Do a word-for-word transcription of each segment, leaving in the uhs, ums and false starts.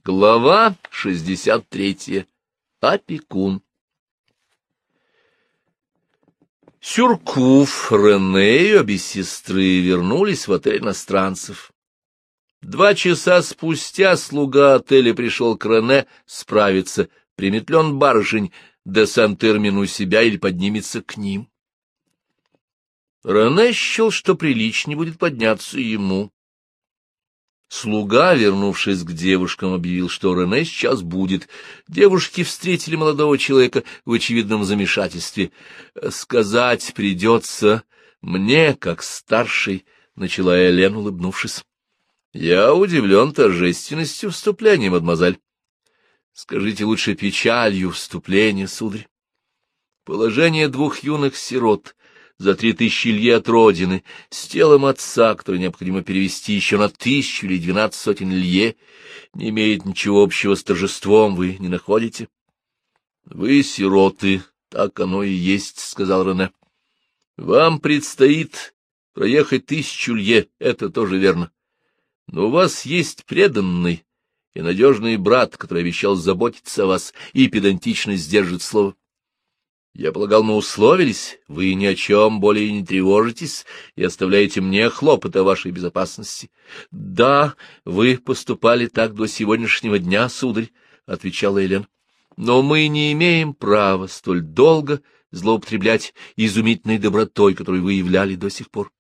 Глава шестьдесят третья. Опекун. Сюркуф, Рене и обе сестры вернулись в отель иностранцев. Два часа спустя слуга отеля пришел к Рене справиться, примет ли он барышень де Сент-Эрмин у себя или поднимется к ним. Рене счел, что приличнее будет подняться ему. Слуга, вернувшись к девушкам, объявил, что Рене сейчас будет. Девушки встретили молодого человека в очевидном замешательстве. «Сказать придется мне, как старший», — начала Элен, улыбнувшись. «Я удивлен торжественностью вступления, мадемуазель. Скажите лучше печалью вступления, сударь. Положение двух юных сирот за три тысячи лье от родины, с телом отца, который необходимо перевести еще на тысячу или двенадцать сотен лье, не имеет ничего общего с торжеством, вы не находите? — Вы сироты, так оно и есть, — сказал Рене. — Вам предстоит проехать тысячу лье, это тоже верно. Но у вас есть преданный и надежный брат, который обещал заботиться о вас и педантично сдержит слово. Я полагал, мы условились, вы ни о чем более не тревожитесь и оставляете мне хлопоты о вашей безопасности. — Да, вы поступали так до сегодняшнего дня, сударь, — отвечала Элен. — Но мы не имеем права столь долго злоупотреблять изумительной добротой, которую вы являли до сих пор.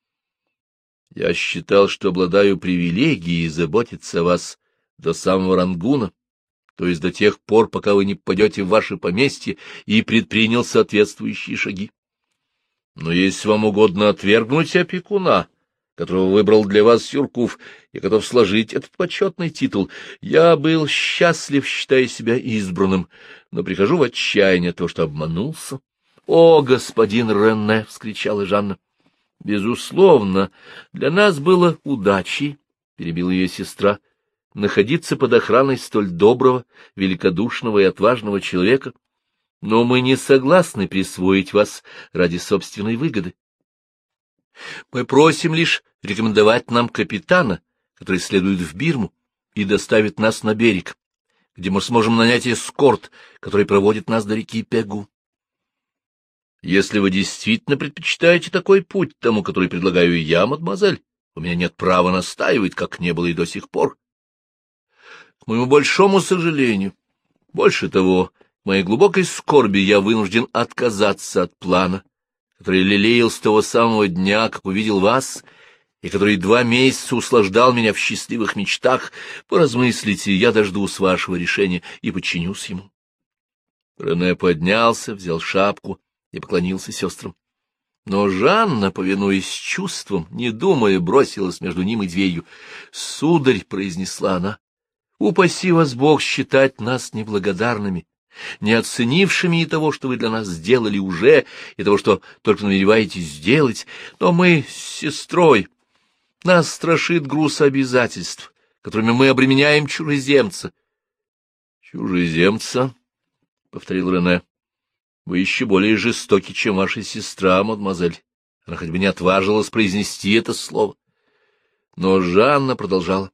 Я считал, что обладаю привилегией заботиться о вас до самого Рангуна, то есть до тех пор, пока вы не попадете в ваше поместье, и предпринял соответствующие шаги. Но если вам угодно отвергнуть опекуна, которого выбрал для вас Сюркуф, я готов сложить этот почетный титул. Я был счастлив, считая себя избранным, но прихожу в отчаяние от того, что обманулся. — О, господин Рене! — вскричала Жанна. — Безусловно, для нас было удачей, — перебила ее сестра, — находиться под охраной столь доброго, великодушного и отважного человека, но мы не согласны присвоить вас ради собственной выгоды. Мы просим лишь рекомендовать нам капитана, который следует в Бирму и доставит нас на берег, где мы сможем нанять эскорт, который проводит нас до реки Пегу. Если вы действительно предпочитаете такой путь тому, который предлагаю я, мадемуазель, у меня нет права настаивать, как не было и до сих пор. К моему большому сожалению, больше того, к моей глубокой скорби я вынужден отказаться от плана, который лелеял с того самого дня, как увидел вас, и который два месяца услаждал меня в счастливых мечтах. Поразмыслите, я дождусь вашего решения и подчинюсь ему. Рене поднялся, взял шапку и поклонился сестрам. Но Жанна, повинуясь чувствам, не думая, бросилась между ним и дверью. — Сударь, — произнесла она, — упаси вас Бог считать нас неблагодарными, не оценившими и того, что вы для нас сделали уже, и того, что только намереваетесь сделать, но мы с сестрой, нас страшит груз обязательств, которыми мы обременяем чужеземца. — Чужеземца? — повторил Рене. — Вы еще более жестоки, чем ваша сестра, мадемуазель. Она хоть бы не отважилась произнести это слово. Но Жанна продолжала.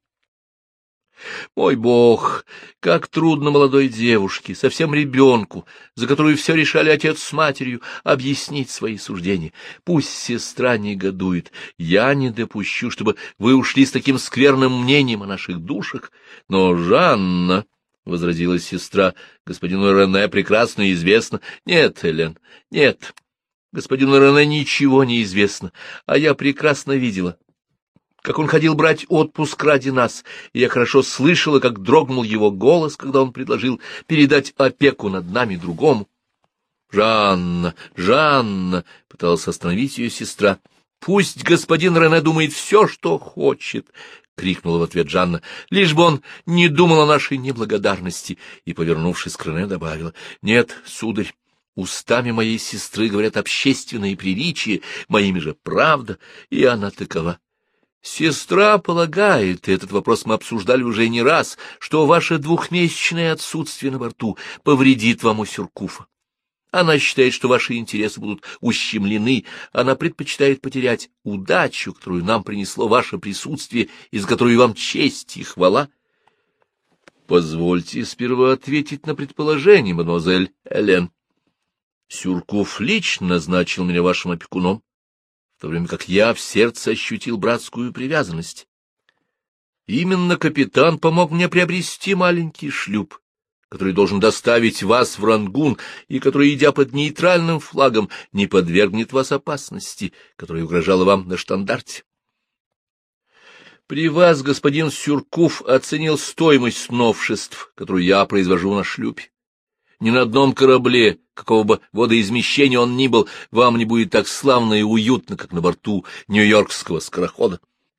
Мой бог, как трудно молодой девушке, совсем ребенку, за которую все решали отец с матерью, объяснить свои суждения. Пусть сестра негодует, я не допущу, чтобы вы ушли с таким скверным мнением о наших душах. Но Жанна, — возразила сестра, — господину Рене прекрасно известно. Нет, Элен, нет, господину Рене ничего не известно, а я прекрасно видела, как он ходил брать отпуск ради нас, и я хорошо слышала, как дрогнул его голос, когда он предложил передать опеку над нами другому. — Жанна, Жанна! — пыталась остановить ее сестра. — Пусть господин Рене думает все, что хочет! — крикнула в ответ Жанна. — Лишь бы он не думал о нашей неблагодарности! И, повернувшись к Рене, добавила. — Нет, сударь, устами моей сестры говорят общественные приличия, моими же правда, и она такова. Сестра полагает, и этот вопрос мы обсуждали уже не раз, что ваше двухмесячное отсутствие на борту повредит вам у Сюркуфа. Она считает, что ваши интересы будут ущемлены, она предпочитает потерять удачу, которую нам принесло ваше присутствие, из которой вам честь и хвала. Позвольте сперва ответить на предположение, мадемуазель Элен. Сюрков лично назначил меня вашим опекуном, в то время как я в сердце ощутил братскую привязанность. Именно капитан помог мне приобрести маленький шлюп, который должен доставить вас в Рангун и который, идя под нейтральным флагом, не подвергнет вас опасности, которая угрожала вам на штандарте. При вас господин Сюрков оценил стоимость новшеств, которую я произвожу на шлюпе. Ни на одном корабле, какого бы водоизмещения он ни был, вам не будет так славно и уютно, как на борту нью-йоркского скорохода.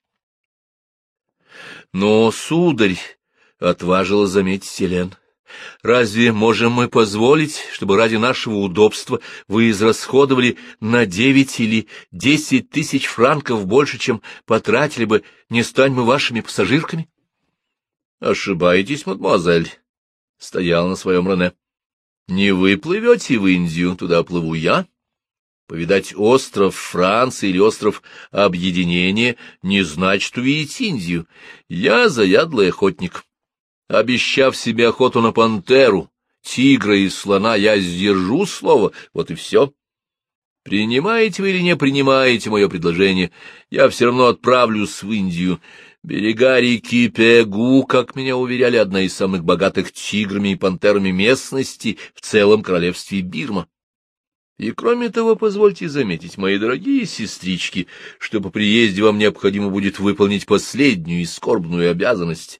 Но, сударь, — отважила заметить Элен, — разве можем мы позволить, чтобы ради нашего удобства вы израсходовали на девять или десять тысяч франков больше, чем потратили бы, не стань мы вашими пассажирками? — Ошибаетесь, мадемуазель, — стоял на своем Рене. — Не вы плывете в Индию, туда плыву я. Повидать остров Франции или остров Объединения не значит увидеть Индию. Я заядлый охотник. Обещав себе охоту на пантеру, тигра и слона, я сдержу слово, вот и все. Принимаете вы или не принимаете мое предложение, я все равно отправлюсь в Индию. Берега реки Пегу, как меня уверяли, одна из самых богатых тиграми и пантерами местности в целом королевстве Бирма. И кроме того, позвольте заметить, мои дорогие сестрички, что по приезде вам необходимо будет выполнить последнюю и скорбную обязанность.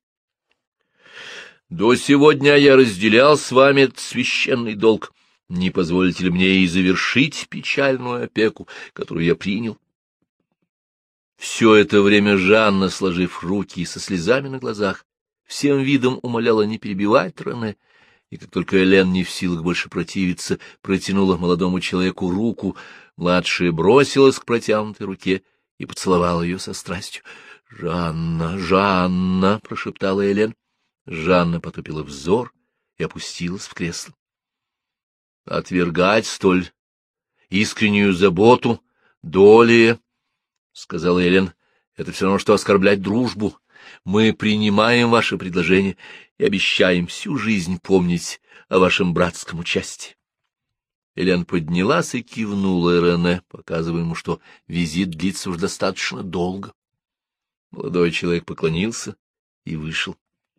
До сегодня я разделял с вами этот священный долг. Не позволите ли мне и завершить печальную опеку, которую я принял? Все это время Жанна, сложив руки и со слезами на глазах, всем видом умоляла не перебивать Рене, и как только Элен, не в силах больше противиться, протянула молодому человеку руку, младшая бросилась к протянутой руке и поцеловала ее со страстью. — Жанна, Жанна! — прошептала Элен. Жанна потупила взор и опустилась в кресло. — Отвергать столь искреннюю заботу, долее, — сказала Элен, — это все равно, что оскорблять дружбу. Мы принимаем ваше предложение и обещаем всю жизнь помнить о вашем братском участии. Элен поднялась и кивнула Рене, показывая ему, что визит длится уж достаточно долго. Молодой человек поклонился и вышел.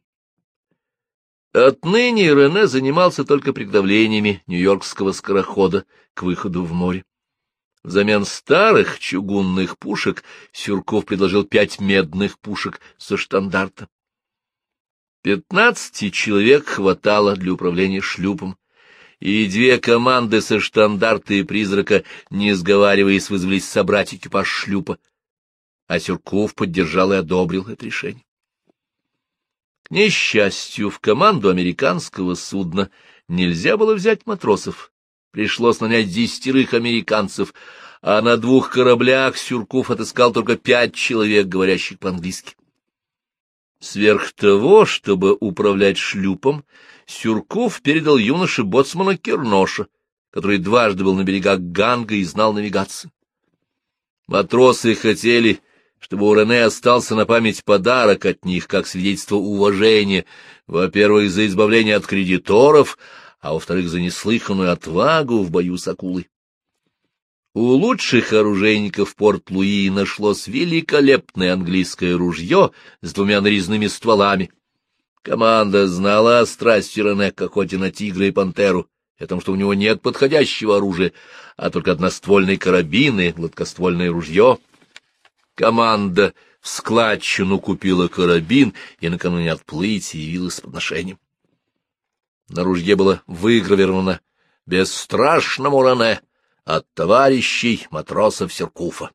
Отныне Рене занимался только приготовлениями нью-йоркского скорохода к выходу в море. Взамен старых чугунных пушек Сюрков предложил пять медных пушек со штандарта. Пятнадцати человек хватало для управления шлюпом, и две команды со штандарта и призрака, не сговариваясь, вызвались собрать экипаж шлюпа, а Сюрков поддержал и одобрил это решение. К несчастью, в команду американского судна нельзя было взять матросов. Пришлось нанять десятерых американцев, а на двух кораблях Сюрков отыскал только пять человек, говорящих по-английски. Сверх того, чтобы управлять шлюпом, Сюрков передал юноше боцмана Керноша, который дважды был на берегах Ганга и знал навигацию. Матросы хотели, чтобы у Рене остался на память подарок от них, как свидетельство уважения, во-первых, за избавление от кредиторов, а во-вторых, за неслыханную отвагу в бою с акулой. У лучших оружейников Порт-Луи нашлось великолепное английское ружье с двумя нарезными стволами. Команда знала о страсти Рене к охоте на тигра и пантеру, о том, что у него нет подходящего оружия, а только одноствольный карабин и гладкоствольное ружье. Команда в складчину купила карабин и накануне отплытия явилась с подношением. На ружье было выгравировано «Бесстрашному Рене» от товарищей матросов Сюркуфа.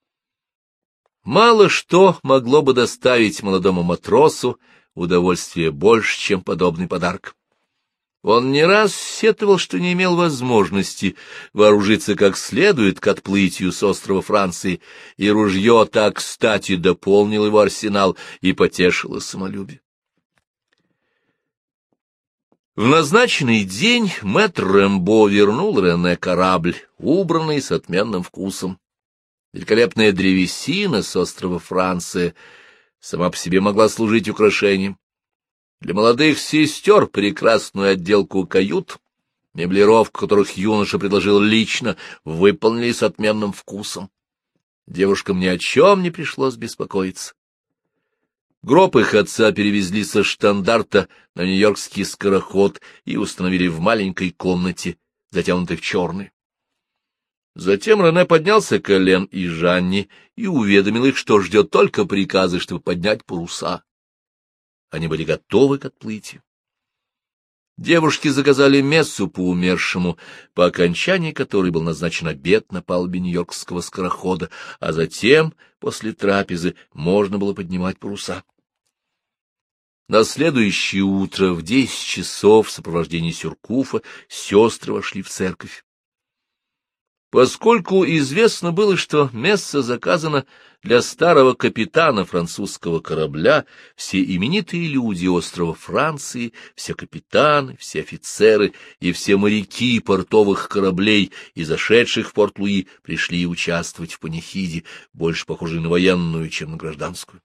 Мало что могло бы доставить молодому матросу удовольствие больше, чем подобный подарок. Он не раз сетовал, что не имел возможности вооружиться как следует к отплытию с острова Франции, и ружье так кстати дополнил его арсенал и потешило самолюбие. В назначенный день мэтр Рэмбо вернул Рене корабль, убранный с отменным вкусом. Великолепная древесина с острова Франция сама по себе могла служить украшением. Для молодых сестер прекрасную отделку кают, меблировку которых юноша предложил лично, выполнили с отменным вкусом. Девушкам ни о чем не пришлось беспокоиться. Гроб их отца перевезли со Штандарта на нью-йоркский скороход и установили в маленькой комнате, затянутой в черный. Затем Рене поднялся к Элен и Жанне и уведомил их, что ждет только приказа, чтобы поднять паруса. Они были готовы к отплытию. Девушки заказали мессу по умершему, по окончании которой был назначен обед на палубе нью-йоркского скорохода, а затем, после трапезы, можно было поднимать паруса. На следующее утро в десять часов в сопровождении Сюркуфа сестры вошли в церковь. Поскольку известно было, что месса заказана для старого капитана французского корабля, все именитые люди острова Франции, все капитаны, все офицеры и все моряки портовых кораблей и зашедших в Порт-Луи пришли участвовать в панихиде, больше похожей на военную, чем на гражданскую.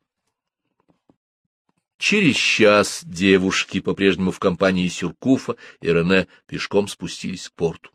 Через час девушки, по-прежнему в компании Сюркуфа и Рене, пешком спустились к порту.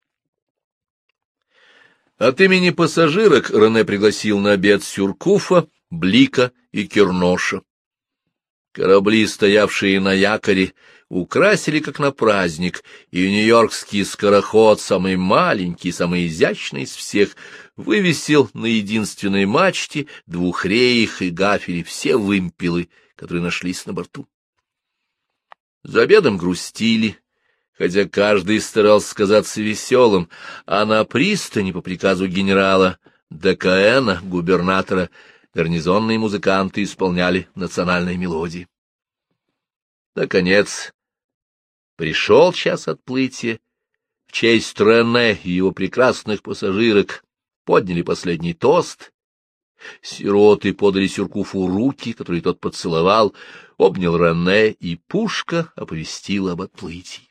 От имени пассажирок Рене пригласил на обед Сюркуфа, Блика и Керноша. Корабли, стоявшие на якоре, украсили как на праздник, и нью-йоркский скороход, самый маленький, самый изящный из всех, вывесил на единственной мачте, двух реях и гафеле все вымпелы, которые нашлись на борту. За обедом грустили, хотя каждый старался казаться веселым, а на пристани по приказу генерала Декаэна, губернатора, гарнизонные музыканты исполняли национальные мелодии. Наконец, пришел час отплытия. В честь Рене и его прекрасных пассажирок подняли последний тост. Сироты подали Сюркуфу руки, которые тот поцеловал, обнял Рене, и пушка оповестила об отплытии.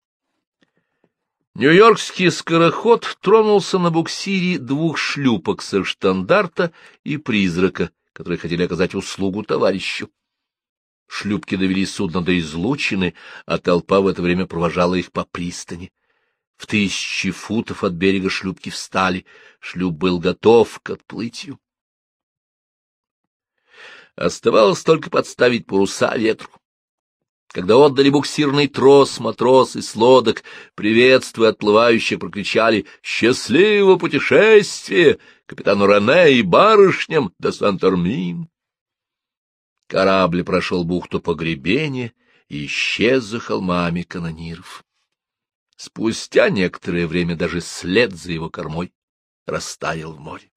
Нью-йоркский скороход тронулся на буксире двух шлюпок со Штандарта и Призрака, которые хотели оказать услугу товарищу. Шлюпки довели судно до излучины, а толпа в это время провожала их по пристани. В тысячи футов от берега шлюпки встали, шлюп был готов к отплытию. Оставалось только подставить паруса ветру. Когда отдали буксирный трос, матросы с лодок, приветствуя отплывающих, прокричали «Счастливого путешествия! Капитану Рене и барышням до Сан-Термин!» Корабль прошел бухту Погребения и исчез за холмами канониров. Спустя некоторое время даже след за его кормой растаял в море.